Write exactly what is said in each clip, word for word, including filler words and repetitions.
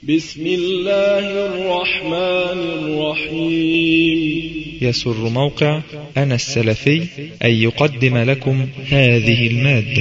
بسم الله الرحمن الرحيم. يسر موقع أنا السلفي أن يقدم لكم هذه المادة.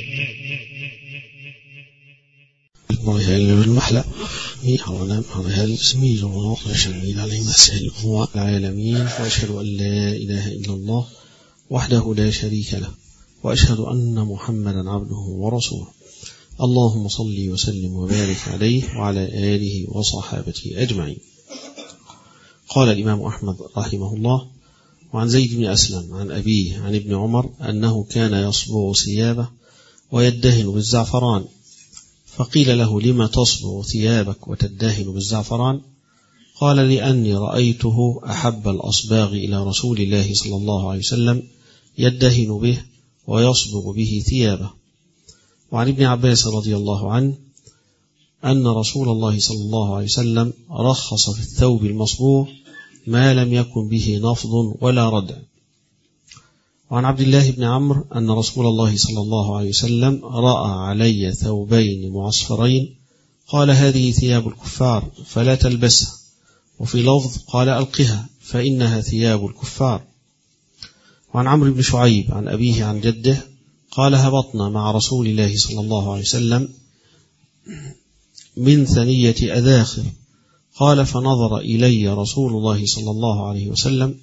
المحلى حولنا هذا الاسمي ونشهد عليه مسهل هو العالمين، وأشهد أن لا إله إلا الله وحده لا شريك له، وأشهد أن محمدا عبده ورسوله. اللهم صل وسلم وبارك عليه وعلى آله وصحابته أجمعين. قال الإمام أحمد رحمه الله: وعن زيد بن أسلم عن أبيه عن ابن عمر أنه كان يصبغ ثيابه ويدهن بالزعفران، فقيل له: لما تصبغ ثيابك وتدهن بالزعفران؟ قال: لأني رأيته أحب الأصباغ إلى رسول الله صلى الله عليه وسلم يدهن به ويصبغ به ثيابه. وعن ابن عباس رضي الله عنه أن رسول الله صلى الله عليه وسلم رخص في الثوب المصبوغ ما لم يكن به نفض ولا ردع. وعن عبد الله بن عمرو أن رسول الله صلى الله عليه وسلم رأى علي ثوبين معصفرين، قال: هذه ثياب الكفار فلا تلبسها. وفي لفظ قال: ألقها فإنها ثياب الكفار. وعن عمرو بن شعيب عن أبيه عن جده قال: هبطنا مع رسول الله صلى الله عليه وسلم من ثنية أذاخر، قال: فنظر إلي رسول الله صلى الله عليه وسلم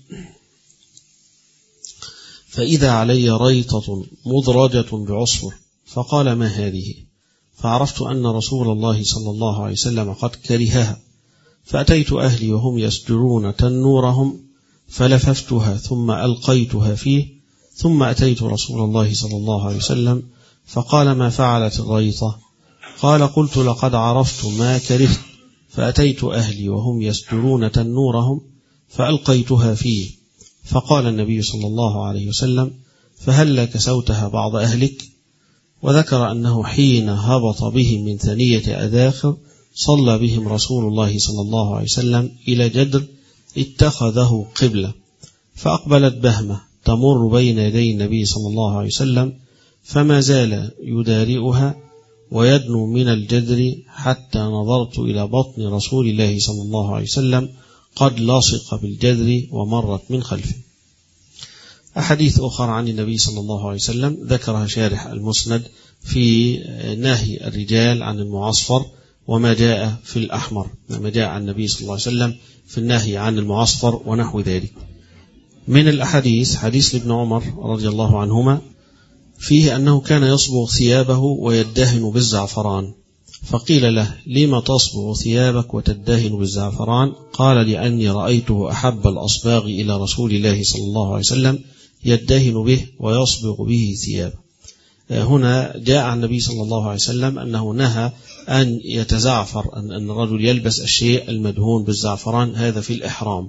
فإذا علي ريطة مدرجة بعصفر، فقال: ما هذه؟ فعرفت أن رسول الله صلى الله عليه وسلم قد كرهها، فأتيت أهلي وهم يسجرون تنورهم فلففتها ثم ألقيتها فيه، ثم أتيت رسول الله صلى الله عليه وسلم فقال: ما فعلت الريطة؟ قال: قلت: لقد عرفت ما كرهت، فأتيت أهلي وهم يسجرون تنورهم فألقيتها فيه. فقال النبي صلى الله عليه وسلم: فهل كسوتها بعض أهلك؟ وذكر أنه حين هبط بهم من ثنية أذاخر صلى بهم رسول الله صلى الله عليه وسلم إلى جدر اتخذه قبلة، فأقبلت بهمة تمر بين يدي النبي صلى الله عليه وسلم، فما زال يدارئها ويدنو من الجدر حتى نظرت إلى بطن رسول الله صلى الله عليه وسلم قد لصق بالجدر ومرت من خلفه. أحاديث أخرى عن النبي صلى الله عليه وسلم ذكرها شارح المسند في نهي الرجال عن المعصفر، وما جاء في الأحمر، ما جاء عن النبي صلى الله عليه وسلم في النهي عن المعصفر ونحو ذلك. من الأحاديث حديث لابن عمر رضي الله عنهما فيه أنه كان يصبغ ثيابه ويدهن بالزعفران، فقيل له: لما تصبغ ثيابك وتدهن بالزعفران؟ قال: لأني رأيته أحب الأصباغ إلى رسول الله صلى الله عليه وسلم يدهن به ويصبغ به ثيابه. هنا جاء عن النبي صلى الله عليه وسلم أنه نهى أن يتزعفر، أن الرجل يلبس الشيء المدهون بالزعفران، هذا في الإحرام،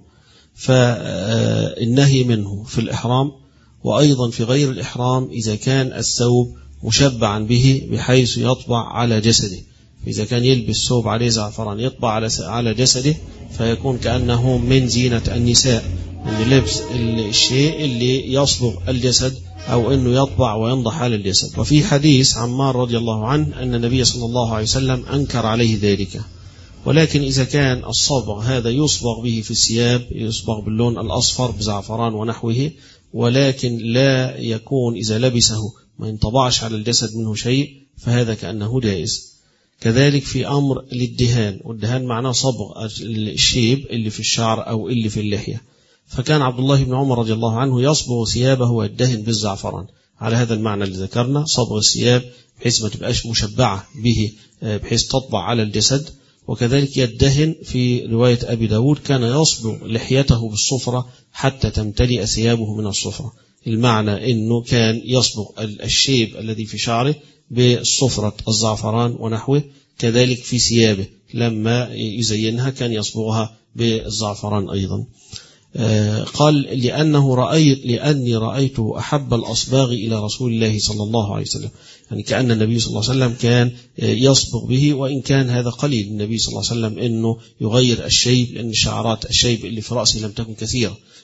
فالنهي منه في الإحرام، وأيضا في غير الإحرام إذا كان الثوب مشبعا به بحيث يطبع على جسده، إذا كان يلبس ثوب عليه زعفران يطبع على جسده فيكون كأنه من زينة النساء، أن لبس الشيء اللي يصبغ الجسد أو أنه يطبع وينضح على الجسد. وفي حديث عمار رضي الله عنه أن النبي صلى الله عليه وسلم أنكر عليه ذلك. ولكن إذا كان الصبغ هذا يصبغ به في الثياب، يصبغ باللون الأصفر بزعفران ونحوه، ولكن لا يكون إذا لبسه ما ينطبعش على الجسد منه شيء، فهذا كأنه جائز. كذلك في أمر الدهان، والدهان معناه صبغ الشيب اللي في الشعر أو اللي في اللحية، فكان عبد الله بن عمر رضي الله عنه يصبغ ثيابه ويدهن بالزعفران على هذا المعنى اللي ذكرنا، صبغ الثياب بحيث ما تبقاش مشبعة به بحيث تطبع على الجسد. وكذلك يدهن في رواية أبي داود كان يصبغ لحيته بالصفرة حتى تمتلئ ثيابه من الصفرة، المعنى أنه كان يصبغ الشيب الذي في شعره بالصفرة الزعفران ونحوه. كذلك في ثيابه لما يزينها كان يصبغها بالزعفران أيضا. قال: لأنه رأيت لأني رأيته أحب الأصباغ إلى رسول الله صلى الله عليه وسلم، يعني كأن النبي صلى الله عليه وسلم كان يصبغ به، وإن كان هذا قليل النبي صلى الله عليه وسلم أنه يغير الشيب، لأن شعرات الشيب اللي في رأسه لم تكن كثيرة،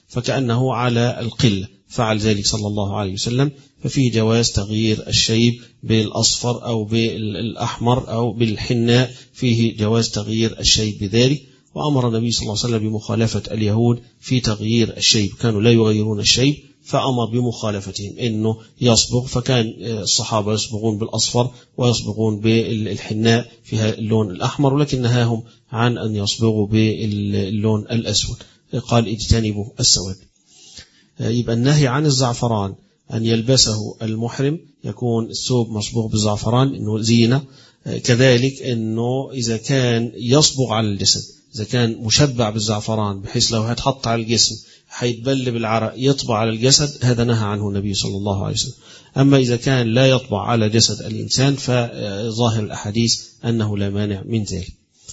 فكأنه على القلة فعل ذلك صلى الله عليه وسلم. ففيه جواز تغيير الشيب بالأصفر أو بالأحمر أو بالحناء، فيه جواز تغيير الشيب بذلك. وأمر النبي صلى الله عليه وسلم بمخالفة اليهود في تغيير الشيب، كانوا لا يغيرون الشيب فأمر بمخالفتهم إنه يصبغ، فكان الصحابة يصبغون بالأصفر ويصبغون بالحناء فيها اللون الأحمر، ولكن نهاهم عن أن يصبغوا باللون الأسود، قال اجتنبوا السواد. يبقى النهي عن الزعفران أن يلبسه المحرم، يكون الثوب مصبوغ بالزعفران إنه زينة. كذلك إنه إذا كان يصبغ على الجسد، إذا كان مشبع بالزعفران بحيث لو هتحط على الجسم هيتبل بالعرق يطبع على الجسد، هذا نهى عنه النبي صلى الله عليه وسلم. أما إذا كان لا يطبع على جسد الإنسان فظاهر الأحاديث أنه لا مانع من ذلك.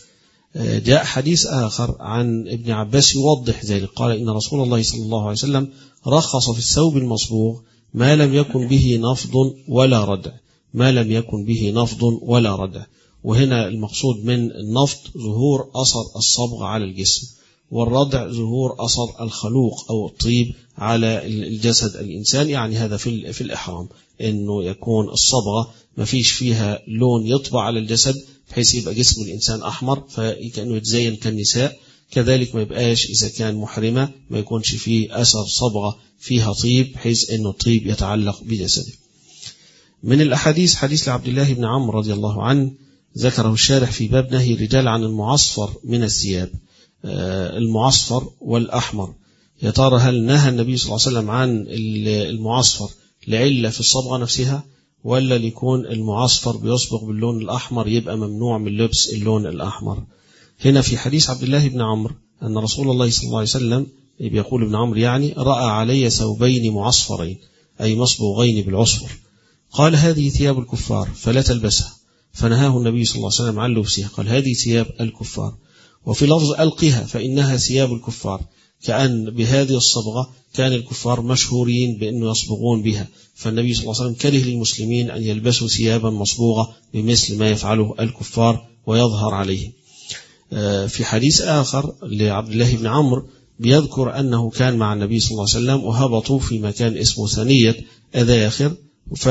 جاء حديث آخر عن ابن عباس يوضح ذلك، قال إن رسول الله صلى الله عليه وسلم رخص في الثوب المصبوغ ما لم يكن به نفض ولا ردع، ما لم يكن به نفض ولا ردع. وهنا المقصود من النفض ظهور أثر الصبغ على الجسم، والردع ظهور أثر الخلوق أو الطيب على الجسد الإنسان، يعني هذا في في الإحرام إنه يكون الصبغة ما فيش فيها لون يطبع على الجسد بحيث يبقى جسم الإنسان أحمر فكأنه يتزين كالنساء. كذلك ما يبقاش إذا كان محرمة ما يكونش فيه أثر صبغة فيها طيب بحيث إنه الطيب يتعلق بجسده. من الأحاديث حديث لعبد الله بن عمرو رضي الله عنه ذكره الشارح في باب نهي الرجال عن المعصفر من الثياب، المعصفر والأحمر. يا ترى هل نهى النبي صلى الله عليه وسلم عن المعصفر لعلة في الصبغة نفسها، ولا ليكون المعصفر بيصبغ باللون الأحمر يبقى ممنوع من لبس اللون الأحمر؟ هنا في حديث عبد الله بن عمرو أن رسول الله صلى الله عليه وسلم بيقول ابن عمرو يعني رأى علي ثوبين معصفرين أي مصبوغين بالعصفر، قال هذه ثياب الكفار فلا تلبسها، فنهاه النبي صلى الله عليه وسلم عن لبسها، قال هذه ثياب الكفار. وفي لفظ ألقها فإنها ثياب الكفار، كأن بهذه الصبغة كان الكفار مشهورين بأنه يصبغون بها، فالنبي صلى الله عليه وسلم كره للمسلمين أن يلبسوا ثيابا مصبوغة بمثل ما يفعله الكفار ويظهر عليهم. في حديث آخر لعبد الله بن عمرو بيذكر أنه كان مع النبي صلى الله عليه وسلم وهبطوا في مكان اسمه ثنية أذاخر، ف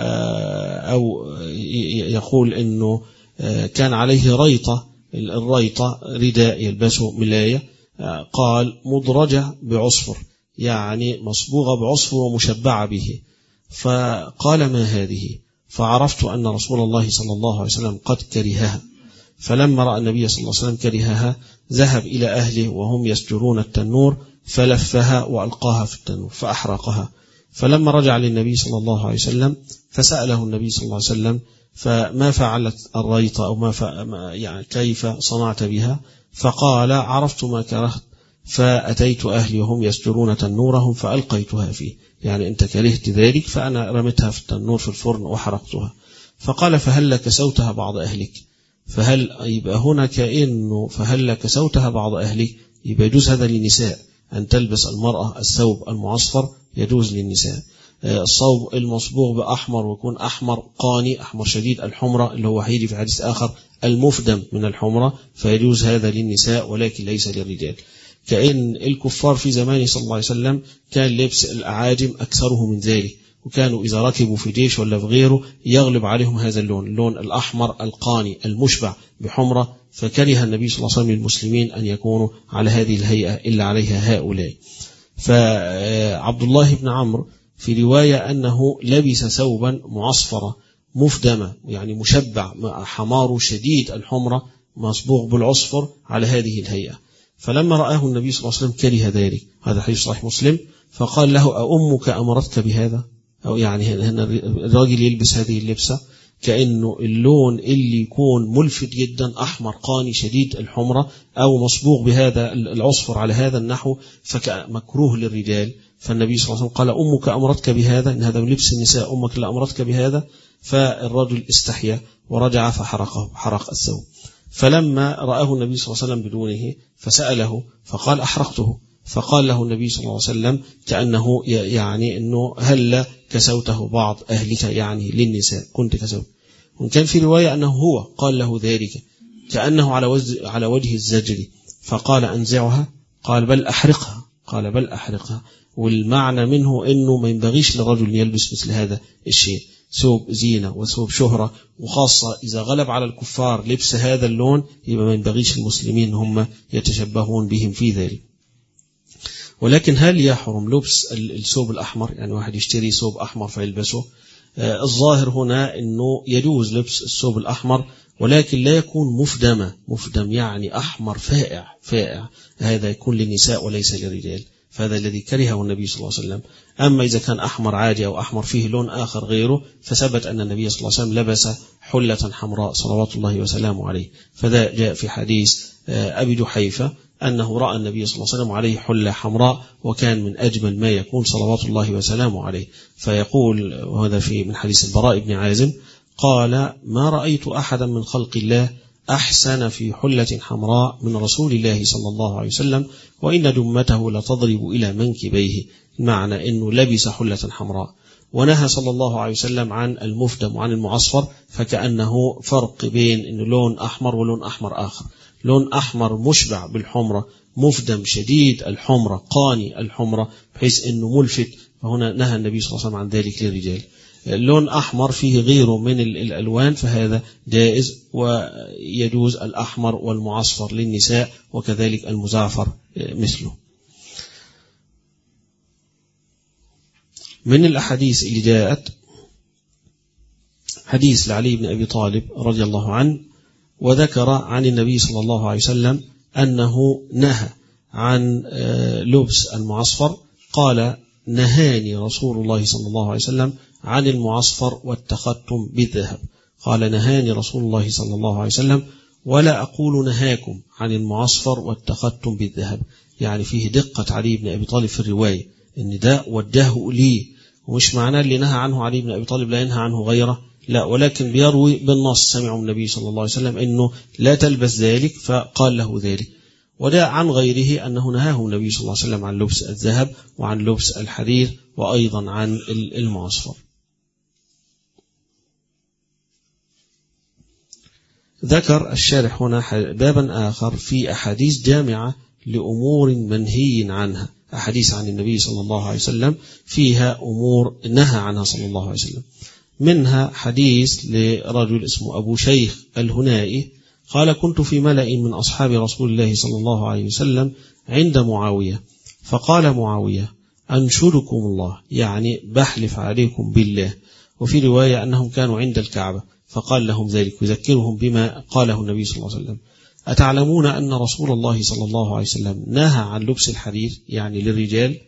أو يقول أنه كان عليه ريطة، الريطة رداء يلبسه ملاية، قال مدرجة بعصفر يعني مصبوغة بعصفر ومشبعة به، فقال ما هذه؟ فعرفت أن رسول الله صلى الله عليه وسلم قد كرهها، فلما رأى النبي صلى الله عليه وسلم كرهها ذهب إلى أهله وهم يسجرون التنور فلفها وألقاها في التنور فأحرقها. فلما رجع للنبي صلى الله عليه وسلم فسأله النبي صلى الله عليه وسلم فما فعلت الريطة أو ما يعني كيف صنعت بها؟ فقال عرفت ما كرهت فأتيت أهلي وهم يسجرون تنورهم فألقيتها فيه، يعني أنت كرهت ذلك فأنا رمتها في التنور في الفرن وحرقتها. فقال فهل كسوتها بعض أهلك؟ فهل يبقى هنا كأنه فهل كسوتها بعض أهلك، يبقى يجوز هذا للنساء أن تلبس المرأة الثوب المعصفر، يجوز للنساء. الصوب المصبوغ بأحمر ويكون أحمر قاني أحمر شديد الحمرة اللي هو هيجي في حديث آخر المفدم من الحمرة، فيجوز هذا للنساء ولكن ليس للرجال. كأن الكفار في زمانه صلى الله عليه وسلم كان لبس الأعاجم أكثره من ذلك، وكانوا إذا ركبوا في جيش ولا في غيره يغلب عليهم هذا اللون، اللون الأحمر القاني المشبع بحمرة، فكره النبي صلى الله عليه وسلم للمسلمين أن يكونوا على هذه الهيئة إلا عليها هؤلاء. فعبد الله بن عمرو في رواية أنه لبس ثوبا معصفرة مفدمة يعني مشبع مع حمار شديد الحمرة مصبوغ بالعصفر على هذه الهيئة، فلما رآه النبي صلى الله عليه وسلم كره ذلك، هذا حديث صحيح مسلم، فقال له أأمك أمرتك بهذا؟ أو يعني هنا الراجل يلبس هذه اللبسة كأنه اللون اللي يكون ملفت جدا أحمر قاني شديد الحمرة أو مصبوغ بهذا العصفر على هذا النحو فمكروه للرجال. فالنبي صلى الله عليه وسلم قال أمك أمرتك بهذا؟ إن هذا من لبس النساء، أمك لا أمرتك بهذا؟ فالرجل استحيا ورجع فحرقه حرق الثوب. فلما رآه النبي صلى الله عليه وسلم بدونه فسأله فقال أحرقته، فقال له النبي صلى الله عليه وسلم كأنه يعني أنه هل كسوته بعض أهلك يعني للنساء كنت كسوت. وكان في رواية أنه هو قال له ذلك كأنه على وجه على وجه الزجر، فقال أنزعها؟ قال بل أحرقها قال بل أحرقها. والمعنى منه أنه ما ينبغيش للرجل يلبس مثل هذا الشيء، ثوب زينة وثوب شهرة، وخاصة إذا غلب على الكفار لبس هذا اللون يبقى ما ينبغيش المسلمين هم يتشبهون بهم في ذلك. ولكن هل يحرم لبس الثوب الأحمر؟ يعني واحد يشتري ثوب أحمر فيلبسه. آه الظاهر هنا أنه يجوز لبس الثوب الأحمر، ولكن لا يكون مفدمة. مفدم يعني أحمر فائع فائع، هذا يكون للنساء وليس للرجال، فهذا الذي كرهه النبي صلى الله عليه وسلم. أما إذا كان أحمر عادي أو أحمر فيه لون آخر غيره، فثبت أن النبي صلى الله عليه وسلم لبس حلة حمراء صلوات الله وسلامه عليه. فذا جاء في حديث أبي جحيفة أنه رأى النبي صلى الله عليه وسلم عليه حلة حمراء، وكان من أجمل ما يكون صلوات الله وسلامه عليه. فيقول، وهذا في من حديث البراء بن عازم، قال ما رأيت أحدا من خلق الله أحسن في حلة حمراء من رسول الله صلى الله عليه وسلم، وإن دمته لتضرب إلى منكبيه، المعنى أنه لبس حلة حمراء. ونهى صلى الله عليه وسلم عن المفدم وعن المعصفر، فكأنه فرق بين أنه لون أحمر ولون أحمر آخر. لون أحمر مشبع بالحمرة، مفدم شديد الحمرة قاني الحمرة بحيث أنه ملفت، فهنا نهى النبي صلى الله عليه وسلم عن ذلك للرجال. لون أحمر فيه غيره من الألوان فهذا جائز، ويجوز الأحمر والمعصفر للنساء، وكذلك المزعفر مثله. من الأحاديث اللي جاءت حديث لعلي بن أبي طالب رضي الله عنه، وذكر عن النبي صلى الله عليه وسلم أنه نهى عن لبس المعصفر. قال نهاني رسول الله صلى الله عليه وسلم عن المعصفر والتختم بالذهب. قال نهاني رسول الله صلى الله عليه وسلم، ولا أقول نهاكم عن المعصفر والتختم بالذهب. يعني فيه دقة علي بن أبي طالب في الرواية، إن ده وجهه لي، ومش معناه اللي نهى عنه علي بن أبي طالب لا ينهى عنه غيره، لا، ولكن بيروي بالنص سمعوا من النبي صلى الله عليه وسلم إنه لا تلبس ذلك فقال له ذلك. وده عن غيره أنه نهاه النبي صلى الله عليه وسلم عن لبس الذهب وعن لبس الحرير وأيضا عن المعصفر. ذكر الشارح هنا بابا آخر في أحاديث جامعة لأمور منهي عنها، أحاديث عن النبي صلى الله عليه وسلم فيها أمور نهى عنها صلى الله عليه وسلم. منها حديث لرجل اسمه أبو شيخ الهنائي قال كنت في ملأ من أصحاب رسول الله صلى الله عليه وسلم عند معاوية، فقال معاوية أنشدكم الله، يعني بحلف عليكم بالله. وفي رواية أنهم كانوا عند الكعبة فقال لهم ذلك يذكرهم بما قاله النبي صلى الله عليه وسلم. أتعلمون أن رسول الله صلى الله عليه وسلم نهى عن لبس الحرير يعني للرجال؟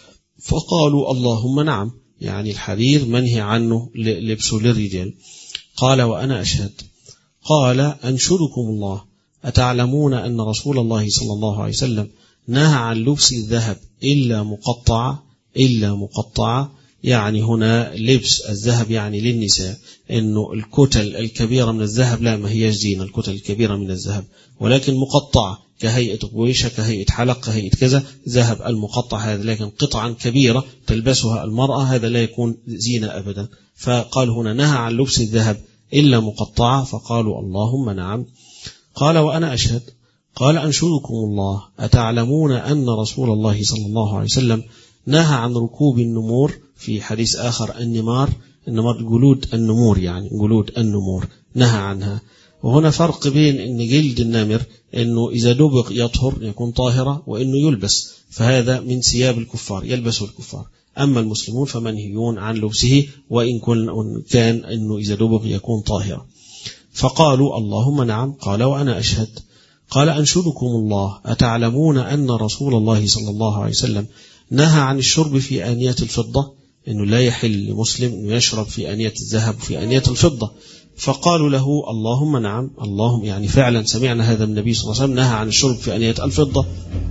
فقالوا اللهم نعم، يعني الحرير منهي عنه لبسه للرجال. قال وأنا أشهد. قال أنشدكم الله أتعلمون أن رسول الله صلى الله عليه وسلم نهى عن لبس الذهب إلا مقطع إلا مقطع، يعني هنا لبس الذهب يعني للنساء، إنه الكتل الكبيرة من الذهب لا، ما هي زينة الكتل الكبيرة من الذهب، ولكن مقطعة كهيئة قويشة كهيئة حلق كهيئة كذا، ذهب المقطع هذا، لكن قطعا كبيرة تلبسها المرأة هذا لا يكون زينة أبدا. فقال هنا نهى عن لبس الذهب إلا مقطعة، فقالوا اللهم نعم. قال وأنا أشهد. قال أنشدكم الله أتعلمون أن رسول الله صلى الله عليه وسلم نهى عن ركوب النمور، في حديث آخر النمار، النمار جلود النمور يعني جلود النمور نهى عنها. وهنا فرق بين أن جلد النمر أنه إذا دبغ يطهر يكون طاهرة، وأنه يلبس، فهذا من ثياب الكفار يلبسه الكفار، أما المسلمون فمنهيون عن لبسه وإن كان أنه إذا دبغ يكون طاهرة. فقالوا اللهم نعم. قال وأنا أشهد. قال أنشدكم الله أتعلمون أن رسول الله صلى الله عليه وسلم نهى عن الشرب في آنية الفضة، أنه لا يحل لمسلم أن يشرب في آنية الذهب وفي آنية الفضة. فقالوا له اللهم نعم، اللهم يعني فعلا سمعنا هذا من النبي صلى الله عليه وسلم نهى عن الشرب في آنية الفضة.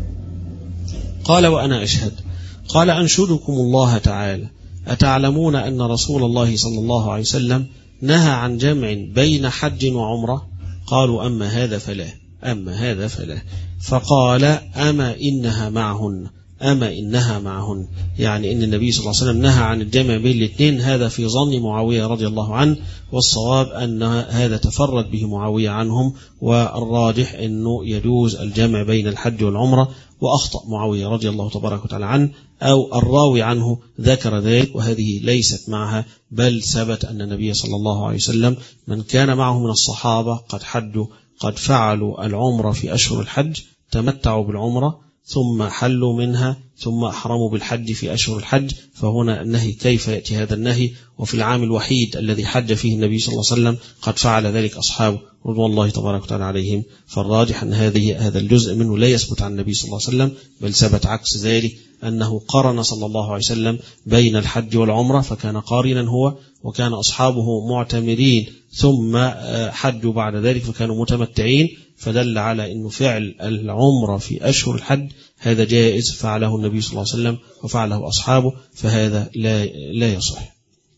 قال وأنا أشهد. قال أنشدكم الله تعالى أتعلمون أن رسول الله صلى الله عليه وسلم نهى عن جمع بين حج وعمرة؟ قالوا أما هذا فلا أما هذا فلا. فقال أما إنها معهن أما إنها معهن، يعني إن النبي صلى الله عليه وسلم نهى عن الجمع بين الاثنين. هذا في ظن معاوية رضي الله عنه، والصواب أن هذا تفرد به معاوية عنهم، والراجح أنه يجوز الجمع بين الحج والعمرة، وأخطأ معاوية رضي الله تبارك وتعالى عنه، أو الراوي عنه ذكر ذلك، وهذه ليست معها، بل ثبت أن النبي صلى الله عليه وسلم من كان معه من الصحابة قد حجوا قد فعلوا العمرة في أشهر الحج، تمتعوا بالعمرة ثم حلوا منها ثم أحرموا بالحج في أشهر الحج. فهنا النهي كيف يأتي هذا النهي وفي العام الوحيد الذي حج فيه النبي صلى الله عليه وسلم قد فعل ذلك أصحابه رضوان الله تبارك وتعالى عليهم؟ فالراجح أن هذه هذا الجزء منه لا يثبت عن النبي صلى الله عليه وسلم، بل ثبت عكس ذلك، أنه قرن صلى الله عليه وسلم بين الحج والعمرة، فكان قارنا هو، وكان أصحابه معتمرين ثم حجوا بعد ذلك فكانوا متمتعين، فدل على أنه فعل العمرة في أشهر الحج هذا جائز، فعله النبي صلى الله عليه وسلم وفعله أصحابه، فهذا لا لا يصح.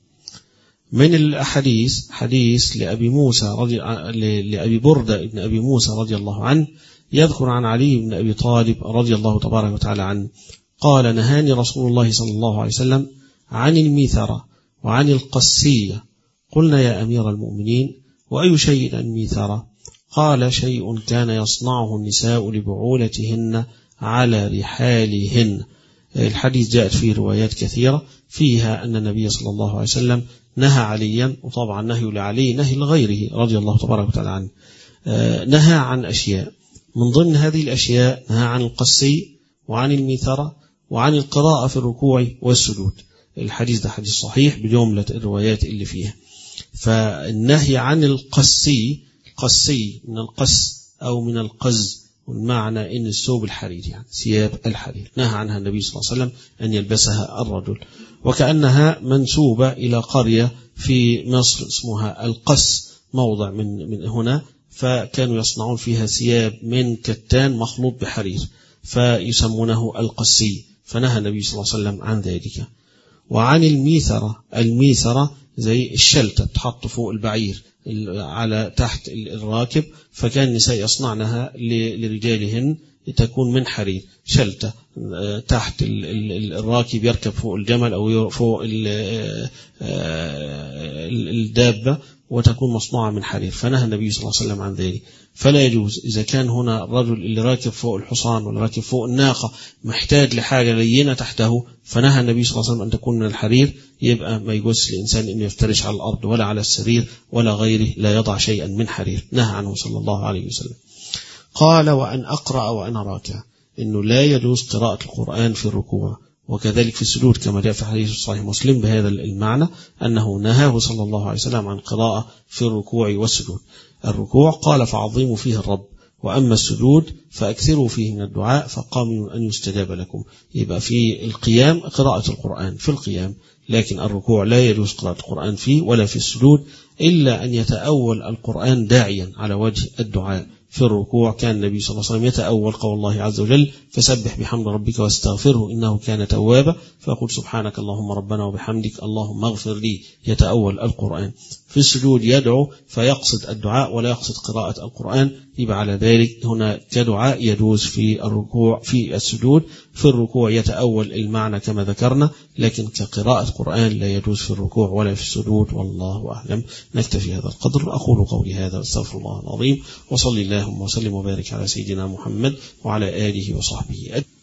من الأحاديث حديث لأبي موسى رضي لأبي بردة ابن أبي موسى رضي الله عنه، يذكر عن علي بن أبي طالب رضي الله تبارك وتعالى عنه قال: نهاني رسول الله صلى الله عليه وسلم عن الميثرة وعن القسية. قلنا: يا أمير المؤمنين، وأي شيء الميثرة؟ قال: شيء كان يصنعه النساء لبعولتهن على رحالهن. الحديث جاءت فيه روايات كثيرة فيها أن النبي صلى الله عليه وسلم نهى عليا، وطبعا نهي لعلي نهي لغيره رضي الله تبارك وتعالى عنه، نهى عن أشياء، من ضمن هذه الأشياء نهى عن القسي وعن الميثرة وعن القراءة في الركوع والسجود. الحديث ده حديث صحيح بجملة الروايات اللي فيها. فالنهي عن القسي، قسي من القس أو من القز، والمعنى إن الثوب الحرير، يعني ثياب الحرير، نهى عنها النبي صلى الله عليه وسلم أن يلبسها الرجل، وكأنها منسوبة إلى قرية في مصر اسمها القس، موضع من من هنا، فكانوا يصنعون فيها ثياب من كتان مخلوط بحرير فيسمونه القسي، فنهى النبي صلى الله عليه وسلم عن ذلك. وعن الميثرة، الميثرة زي الشلتة تحط فوق البعير على تحت الراكب، فكان النساء يصنعنها لرجالهن تكون من حرير، شلتة تحت الراكب يركب فوق الجمل أو فوق الدابة، وتكون مصنوعة من حرير، فنهى النبي صلى الله عليه وسلم عن ذلك. فلا يجوز إذا كان هنا الرجل اللي راكب فوق الحصان ولا راكب فوق الناقة محتاج لحاجة لينة تحته، فنهى النبي صلى الله عليه وسلم أن تكون من الحرير، يبقى ما يجوز للإنسان أن يفترش على الأرض ولا على السرير ولا غيره، لا يضع شيئا من حرير، نهى عنه صلى الله عليه وسلم. قال: وأن أقرأ وأنا راكع، إنه لا يجوز قراءة القرآن في الركوع، وكذلك في السجود، كما جاء في حديث صحيح مسلم بهذا المعنى، أنه نهاه صلى الله عليه وسلم عن قراءة في الركوع والسجود. الركوع قال: فعظموا فيه الرب، وأما السجود فأكثروا فيه من الدعاء فقاموا أن يستجاب لكم. يبقى في القيام قراءة القرآن في القيام، لكن الركوع لا يجوز قراءة القرآن فيه ولا في السجود، إلا أن يتأول القرآن داعيا على وجه الدعاء. في الركوع كان النبي صلى الله عليه وسلم يتأول قول الله عز وجل: فسبح بحمد ربك واستغفره إنه كان توابا، فيقول: سبحانك اللهم ربنا وبحمدك اللهم اغفر لي، يتأول القرآن. في السجود يدعو فيقصد الدعاء ولا يقصد قراءة القرآن، يبقى على ذلك هنا كدعاء يجوز في الركوع في السجود. في الركوع يتأول المعنى كما ذكرنا، لكن كقراءة قرآن لا يجوز في الركوع ولا في السجود، والله أعلم. نكتفي هذا القدر، أقول قولي هذا واستغفر الله العظيم، وصلي اللهم وسلم وبارك على سيدنا محمد وعلى آله وصحبه أجمعين.